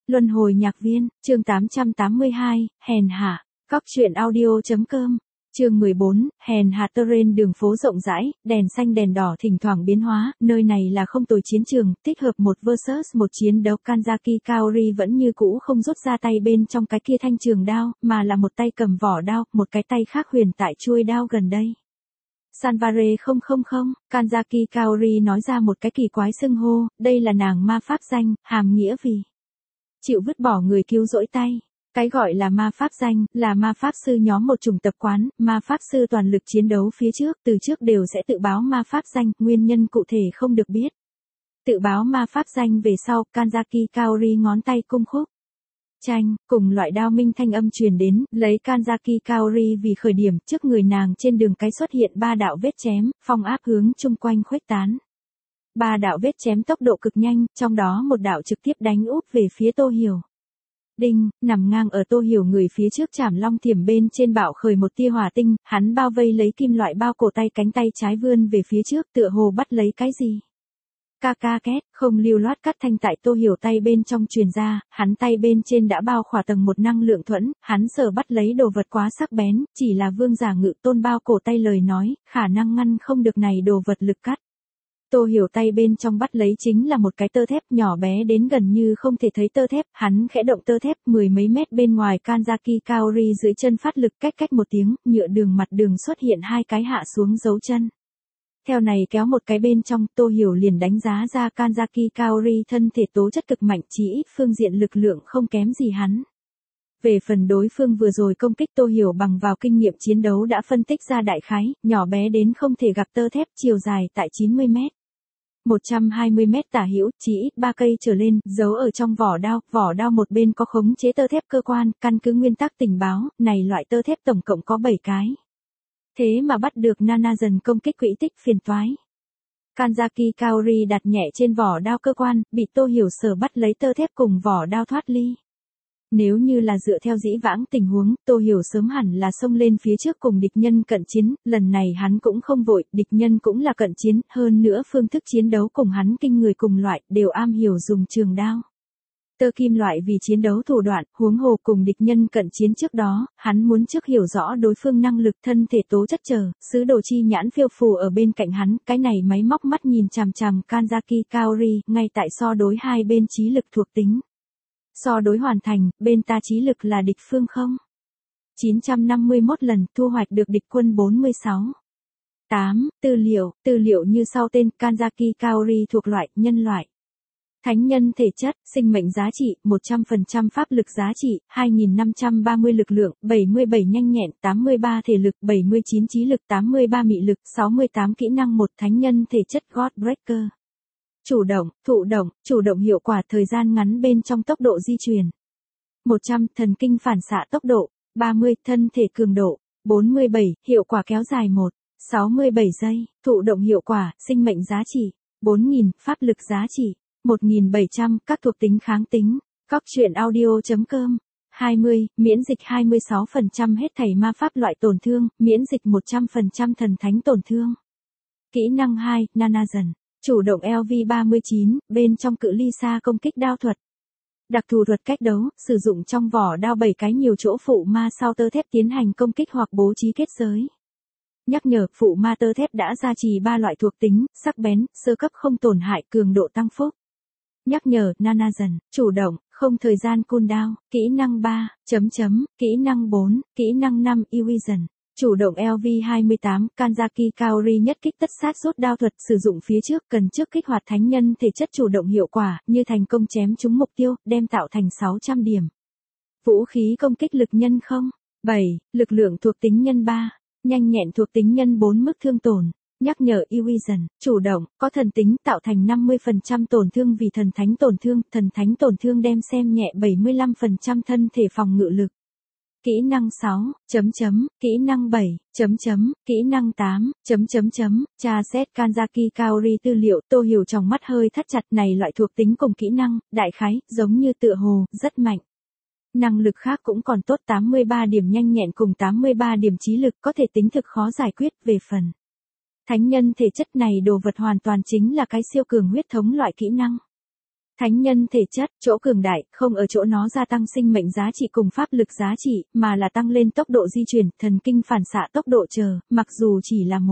Luân hồi nhạc viên, chương 882, hèn hạ, Cóc truyện audio.com, chương 14, hèn hạ. Terrain đường phố rộng rãi, đèn xanh đèn đỏ thỉnh thoảng biến hóa, nơi này là không tồi chiến trường, tích hợp một versus một chiến đấu. Kanzaki Kaori vẫn như cũ không rút ra tay bên trong cái kia thanh trường đao, mà là một tay cầm vỏ đao, một cái tay khác huyền tại chuôi đao gần đây. Sanvare 000, Kanzaki Kaori nói ra một cái kỳ quái xưng hô, đây là nàng ma pháp danh, hàm nghĩa vì chịu vứt bỏ người cứu rỗi tay. Cái gọi là ma pháp danh, là ma pháp sư nhóm một chủng tập quán, ma pháp sư toàn lực chiến đấu phía trước, từ trước đều sẽ tự báo ma pháp danh, nguyên nhân cụ thể không được biết. Tự báo ma pháp danh về sau, Kanzaki Kaori ngón tay cung khúc. Chanh, cùng loại đao minh thanh âm truyền đến, lấy Kanzaki Kaori vì khởi điểm, trước người nàng trên đường cái xuất hiện ba đạo vết chém, phong áp hướng chung quanh khuếch tán. Ba đạo vết chém tốc độ cực nhanh, trong đó một đạo trực tiếp đánh úp về phía Tô Hiểu. Đinh, nằm ngang ở Tô Hiểu người phía trước chảm long thiểm bên trên bạo khởi một tia hỏa tinh, hắn bao vây lấy kim loại bao cổ tay cánh tay trái vươn về phía trước tựa hồ bắt lấy cái gì. Ca ca két, không lưu loát cắt thanh tại Tô Hiểu tay bên trong truyền ra, hắn tay bên trên đã bao khỏa tầng một năng lượng thuẫn, hắn sờ bắt lấy đồ vật quá sắc bén, chỉ là vương giả ngự tôn bao cổ tay lời nói, khả năng ngăn không được này đồ vật lực cắt. Tô Hiểu tay bên trong bắt lấy chính là một cái tơ thép nhỏ bé đến gần như không thể thấy tơ thép, hắn khẽ động tơ thép mười mấy mét bên ngoài. Kanzaki Kaori dưới chân phát lực cách một tiếng, nhựa đường mặt đường xuất hiện hai cái hạ xuống dấu chân. Theo này kéo một cái bên trong, Tô Hiểu liền đánh giá ra Kanzaki Kaori thân thể tố chất cực mạnh, chỉ ít phương diện lực lượng không kém gì hắn. Về phần đối phương vừa rồi công kích, Tô Hiểu bằng vào kinh nghiệm chiến đấu đã phân tích ra đại khái, nhỏ bé đến không thể gặp tơ thép, chiều dài tại 90 mét. 120 mét tả hữu, chỉ ít 3 cây trở lên, giấu ở trong vỏ đao một bên có khống chế tơ thép cơ quan, căn cứ nguyên tắc tình báo, này loại tơ thép tổng cộng có 7 cái. Thế mà bắt được Nana dần công kích quỹ tích phiền toái. Kanzaki Kaori đặt nhẹ trên vỏ đao cơ quan, bị Tô Hiểu sờ bắt lấy tơ thép cùng vỏ đao thoát ly. Nếu như là dựa theo dĩ vãng tình huống, Tô Hiểu sớm hẳn là xông lên phía trước cùng địch nhân cận chiến, lần này hắn cũng không vội, địch nhân cũng là cận chiến, hơn nữa phương thức chiến đấu cùng hắn kinh người cùng loại, đều am hiểu dùng trường đao. Tơ kim loại vì chiến đấu thủ đoạn, huống hồ cùng địch nhân cận chiến trước đó, hắn muốn trước hiểu rõ đối phương năng lực thân thể tố chất chờ, sứ đồ chi nhãn phiêu phù ở bên cạnh hắn, cái này máy móc mắt nhìn chằm chằm Kanzaki Kaori, ngay tại so đối hai bên trí lực thuộc tính. So đối hoàn thành, bên ta trí lực là địch phương 951 lần, thu hoạch được địch quân 46. 8. Tư liệu như sau tên. Kanzaki Kaori thuộc loại, nhân loại. Thánh nhân thể chất, sinh mệnh giá trị, 100% pháp lực giá trị, 2530 lực lượng, 77 nhanh nhẹn, 83 thể lực, 79 trí lực, 83 mị lực, 68 kỹ năng. Một thánh nhân thể chất Godbreaker. Chủ động hiệu quả thời gian ngắn bên trong tốc độ di chuyển. 100 thần kinh phản xạ tốc độ, 30 thân thể cường độ, 47 hiệu quả kéo dài 67 giây, thụ động hiệu quả, sinh mệnh giá trị, 4000 pháp lực giá trị, 1700 các thuộc tính kháng tính. Cóc truyện audio.com. 20 miễn dịch 26% hết thảy ma pháp loại tổn thương, miễn dịch 100% thần thánh tổn thương. Kỹ năng 2, Nana dần. Chủ động LV39, bên trong cự ly xa công kích đao thuật. Đặc thù thuật cách đấu, sử dụng trong vỏ đao 7 cái nhiều chỗ phụ ma sau tơ thép tiến hành công kích hoặc bố trí kết giới. Nhắc nhở, phụ ma tơ thép đã gia trì 3 loại thuộc tính, sắc bén, sơ cấp không tổn hại, cường độ tăng phúc. Nhắc nhở, Nana dần, chủ động, không thời gian cooldown, kỹ năng 3, kỹ năng 4, kỹ năng 5, Evision. Chủ động LV28, Kanzaki Kaori nhất kích tất sát rút đao thuật sử dụng phía trước cần trước kích hoạt thánh nhân thể chất chủ động hiệu quả, như thành công chém trúng mục tiêu, đem tạo thành 600 điểm. Vũ khí công kích lực nhân 7, lực lượng thuộc tính nhân 3, nhanh nhẹn thuộc tính nhân 4 mức thương tổn. Nhắc nhở Evision, chủ động, có thần tính tạo thành 50% tổn thương vì thần thánh tổn thương đem xem nhẹ 75% thân thể phòng ngự lực. Kỹ năng 6, kỹ năng 7, kỹ năng 8, tra xét Kanzaki Kaori tư liệu. Tô Hiểu trong mắt hơi thắt chặt, này loại thuộc tính cùng kỹ năng, đại khái, giống như tựa hồ, rất mạnh. Năng lực khác cũng còn tốt, 83 điểm nhanh nhẹn cùng 83 điểm trí lực có thể tính thực khó giải quyết. Về phần thánh nhân thể chất này đồ vật hoàn toàn chính là cái siêu cường huyết thống loại kỹ năng. Thánh nhân thể chất, chỗ cường đại, không ở chỗ nó gia tăng sinh mệnh giá trị cùng pháp lực giá trị, mà là tăng lên tốc độ di chuyển, thần kinh phản xạ tốc độ chờ, mặc dù chỉ là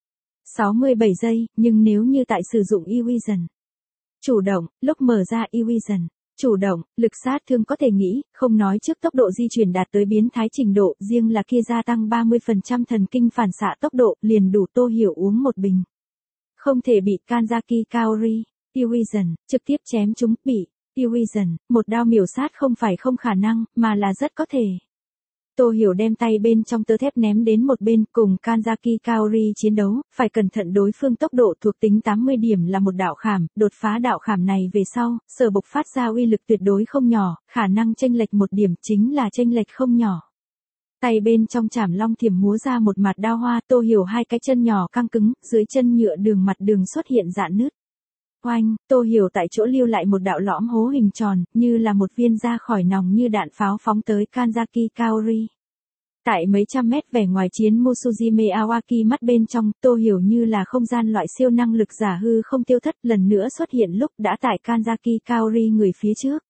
1,67 giây, nhưng nếu như tại sử dụng Evision chủ động, lúc mở ra Evision chủ động, lực sát thương có thể nghĩ, không nói trước tốc độ di chuyển đạt tới biến thái trình độ, riêng là kia gia tăng 30% thần kinh phản xạ tốc độ, liền đủ Tô Hiểu uống một bình. Không thể bị Kanzaki Kaori, Evision, trực tiếp chém chúng, bị Evision, một đao miểu sát không phải không khả năng, mà là rất có thể. Tô Hiểu đem tay bên trong tơ thép ném đến một bên, cùng Kanzaki Kaori chiến đấu, phải cẩn thận đối phương tốc độ thuộc tính 80 điểm là một đạo khảm, đột phá đạo khảm này về sau, sở bộc phát ra uy lực tuyệt đối không nhỏ, khả năng chênh lệch một điểm chính là chênh lệch không nhỏ. Tay bên trong chảm long thiểm múa ra một mặt đao hoa, Tô Hiểu hai cái chân nhỏ căng cứng, dưới chân nhựa đường mặt đường xuất hiện rạn nứt. Oanh, Tô Hiểu tại chỗ lưu lại một đạo lõm hố hình tròn, như là một viên ra khỏi nòng như đạn pháo phóng tới Kanzaki Kaori. Tại mấy trăm mét vẻ ngoài chiến Musujime Awaki mắt bên trong, Tô Hiểu như là không gian loại siêu năng lực giả hư không tiêu thất lần nữa xuất hiện lúc đã tại Kanzaki Kaori người phía trước.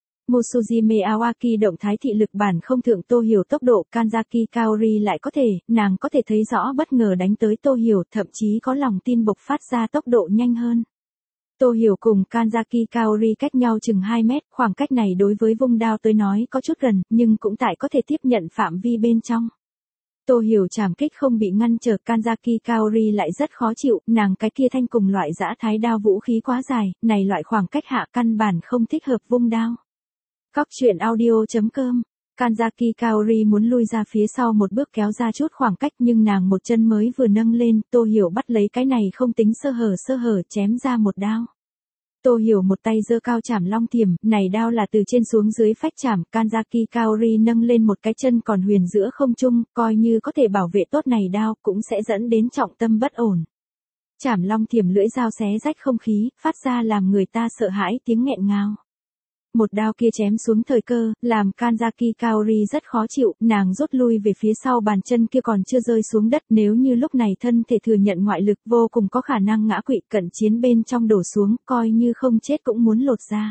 Musujime Awaki động thái thị lực bản không thượng Tô Hiểu tốc độ, Kanzaki Kaori lại có thể, nàng có thể thấy rõ bất ngờ đánh tới Tô Hiểu, thậm chí có lòng tin bộc phát ra tốc độ nhanh hơn. Tô Hiểu cùng Kanzaki Kaori cách nhau chừng 2 mét, khoảng cách này đối với vung đao tới nói có chút gần, nhưng cũng tại có thể tiếp nhận phạm vi bên trong. Tô Hiểu chảm kích không bị ngăn trở, Kanzaki Kaori lại rất khó chịu, nàng cái kia thanh cùng loại dã thái đao vũ khí quá dài, này loại khoảng cách hạ căn bản không thích hợp vung đao. Cóc truyện audio.com. Kanzaki Kaori muốn lui ra phía sau một bước kéo ra chút khoảng cách nhưng nàng một chân mới vừa nâng lên, Tô Hiểu bắt lấy cái này không tính sơ hở chém ra một đao. Tô Hiểu một tay giơ cao chảm long thiểm, này đao là từ trên xuống dưới phách chảm, Kanzaki Kaori nâng lên một cái chân còn huyền giữa không trung, coi như có thể bảo vệ tốt này đao cũng sẽ dẫn đến trọng tâm bất ổn. Chảm long thiểm lưỡi dao xé rách không khí, phát ra làm người ta sợ hãi tiếng nghẹn ngào. Một đao kia chém xuống thời cơ, làm Kanzaki Kaori rất khó chịu, nàng rút lui về phía sau, bàn chân kia còn chưa rơi xuống đất, nếu như lúc này thân thể thừa nhận ngoại lực vô cùng có khả năng ngã quỵ, cận chiến bên trong đổ xuống, coi như không chết cũng muốn lột ra.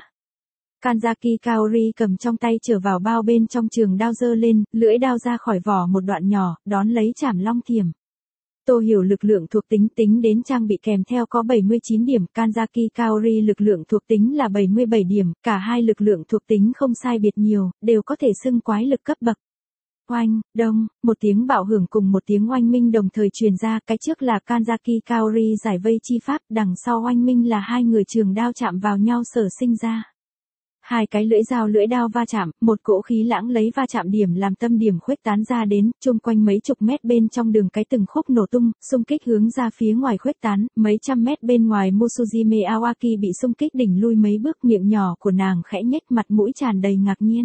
Kanzaki Kaori cầm trong tay trở vào bao bên trong trường đao giơ lên, lưỡi đao ra khỏi vỏ một đoạn nhỏ, đón lấy chảm long thiểm. Tô Hiểu lực lượng thuộc tính tính đến trang bị kèm theo có 79 điểm, Kanzaki Kaori lực lượng thuộc tính là 77 điểm, cả hai lực lượng thuộc tính không sai biệt nhiều, đều có thể xưng quái lực cấp bậc. Oanh, đông, một tiếng bạo hưởng cùng một tiếng oanh minh đồng thời truyền ra, cái trước là Kanzaki Kaori giải vây chi pháp, đằng sau oanh minh là hai người trường đao chạm vào nhau sở sinh ra. Hai cái lưỡi đao va chạm, một cỗ khí lãng lấy va chạm điểm làm tâm điểm khuếch tán ra đến, chung quanh mấy chục mét bên trong đường cái từng khúc nổ tung, xung kích hướng ra phía ngoài khuếch tán, mấy trăm mét bên ngoài Musujime Awaki bị xung kích đỉnh lui mấy bước, miệng nhỏ của nàng khẽ nhếch, mặt mũi tràn đầy ngạc nhiên.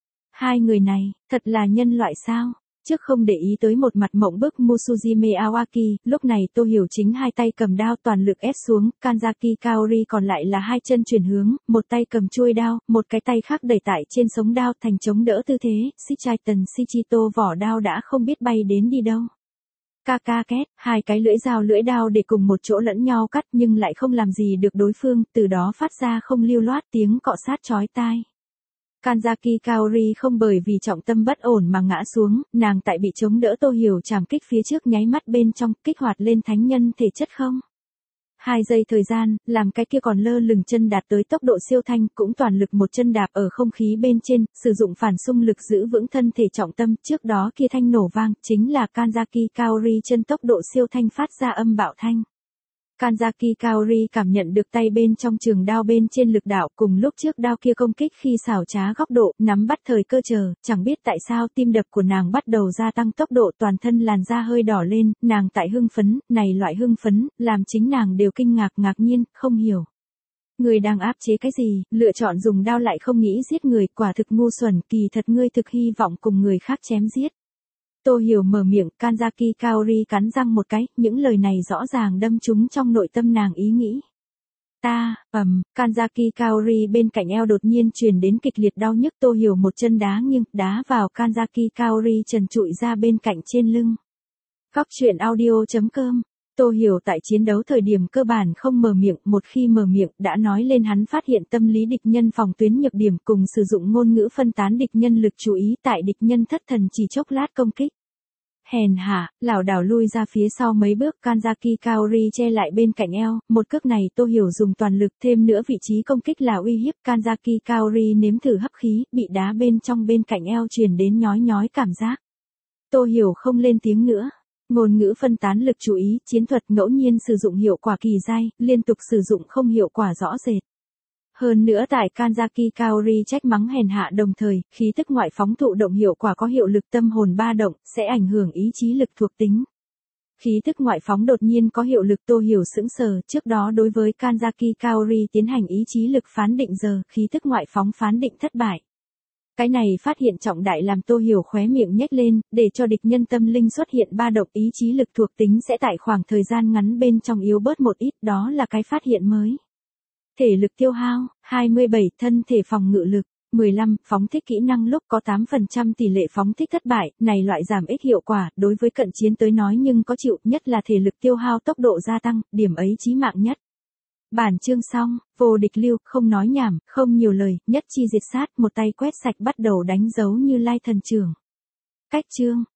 Hai người này, thật là nhân loại sao? Trước không để ý tới một mặt mộng bức Musujime Awaki, lúc này Tô Hiểu chính hai tay cầm đao toàn lực ép xuống, Kanzaki Kaori còn lại là hai chân chuyển hướng, một tay cầm chuôi đao, một cái tay khác đẩy tại trên sống đao thành chống đỡ tư thế, Shichaitan Shichito vỏ đao đã không biết bay đến đi đâu. Ca két, hai cái lưỡi đao để cùng một chỗ lẫn nhau cắt nhưng lại không làm gì được đối phương, từ đó phát ra không lưu loát tiếng cọ sát chói tai. Kanzaki Kaori không bởi vì trọng tâm bất ổn mà ngã xuống, nàng tại bị chống đỡ Tô Hiểu chảm kích phía trước nháy mắt bên trong, kích hoạt lên thánh nhân thể chất không. 2 giây thời gian, làm cái kia còn lơ lửng chân đạt tới tốc độ siêu thanh, cũng toàn lực một chân đạp ở không khí bên trên, sử dụng phản xung lực giữ vững thân thể trọng tâm, trước đó kia thanh nổ vang, chính là Kanzaki Kaori chân tốc độ siêu thanh phát ra âm bạo thanh. Kanzaki Kaori cảm nhận được tay bên trong trường đao bên trên lực đạo cùng lúc trước đao kia công kích khi xảo trá góc độ, nắm bắt thời cơ chờ, chẳng biết tại sao tim đập của nàng bắt đầu gia tăng tốc độ, toàn thân làn da hơi đỏ lên, nàng tại hưng phấn, này loại hưng phấn, làm chính nàng đều kinh ngạc nhiên, không hiểu. Người đang áp chế cái gì, lựa chọn dùng đao lại không nghĩ giết người, quả thực ngu xuẩn, kỳ thật ngươi thực hy vọng cùng người khác chém giết. Tô Hiểu mở miệng, Kanzaki Kaori cắn răng một cái, những lời này rõ ràng đâm trúng trong nội tâm nàng ý nghĩ. Kanzaki Kaori bên cạnh eo đột nhiên truyền đến kịch liệt đau nhức, Tô Hiểu một chân đá nghiêng, đá vào Kanzaki Kaori trần trụi ra bên cạnh trên lưng. Cóc truyện audio.com Tô Hiểu tại chiến đấu thời điểm cơ bản không mở miệng, một khi mở miệng đã nói lên hắn phát hiện tâm lý địch nhân phòng tuyến nhược điểm cùng sử dụng ngôn ngữ phân tán địch nhân lực chú ý tại địch nhân thất thần chỉ chốc lát công kích. Hèn hạ, lảo đảo lui ra phía sau mấy bước, Kanzaki Kaori che lại bên cạnh eo, một cước này Tô Hiểu dùng toàn lực, thêm nữa vị trí công kích là uy hiếp, Kanzaki Kaori nếm thử hấp khí, bị đá bên cạnh eo truyền đến nhói nhói cảm giác. Tô Hiểu không lên tiếng nữa. Ngôn ngữ phân tán lực chú ý, chiến thuật ngẫu nhiên sử dụng hiệu quả kỳ dai, liên tục sử dụng không hiệu quả rõ rệt. Hơn nữa tại Kanzaki Kaori trách mắng hèn hạ đồng thời, khí tức ngoại phóng thụ động hiệu quả có hiệu lực tâm hồn ba động, sẽ ảnh hưởng ý chí lực thuộc tính. Khí tức ngoại phóng đột nhiên có hiệu lực, Tô Hiểu sững sờ, trước đó đối với Kanzaki Kaori tiến hành ý chí lực phán định giờ, khí tức ngoại phóng phán định thất bại. Cái này phát hiện trọng đại làm Tô Hiểu khóe miệng nhếch lên, để cho địch nhân tâm linh xuất hiện ba động, ý chí lực thuộc tính sẽ tại khoảng thời gian ngắn bên trong yếu bớt một ít, đó là cái phát hiện mới. Thể lực tiêu hao, 27, thân thể phòng ngự lực, 15, phóng thích kỹ năng lúc có 8% tỷ lệ phóng thích thất bại, này loại giảm ít hiệu quả, đối với cận chiến tới nói nhưng có chịu, nhất là thể lực tiêu hao tốc độ gia tăng, điểm ấy chí mạng nhất. Bản chương xong, vô địch lưu, không nói nhảm, không nhiều lời, nhất chi diệt sát, một tay quét sạch bắt đầu đánh dấu Như Lai thần trưởng. Cách chương.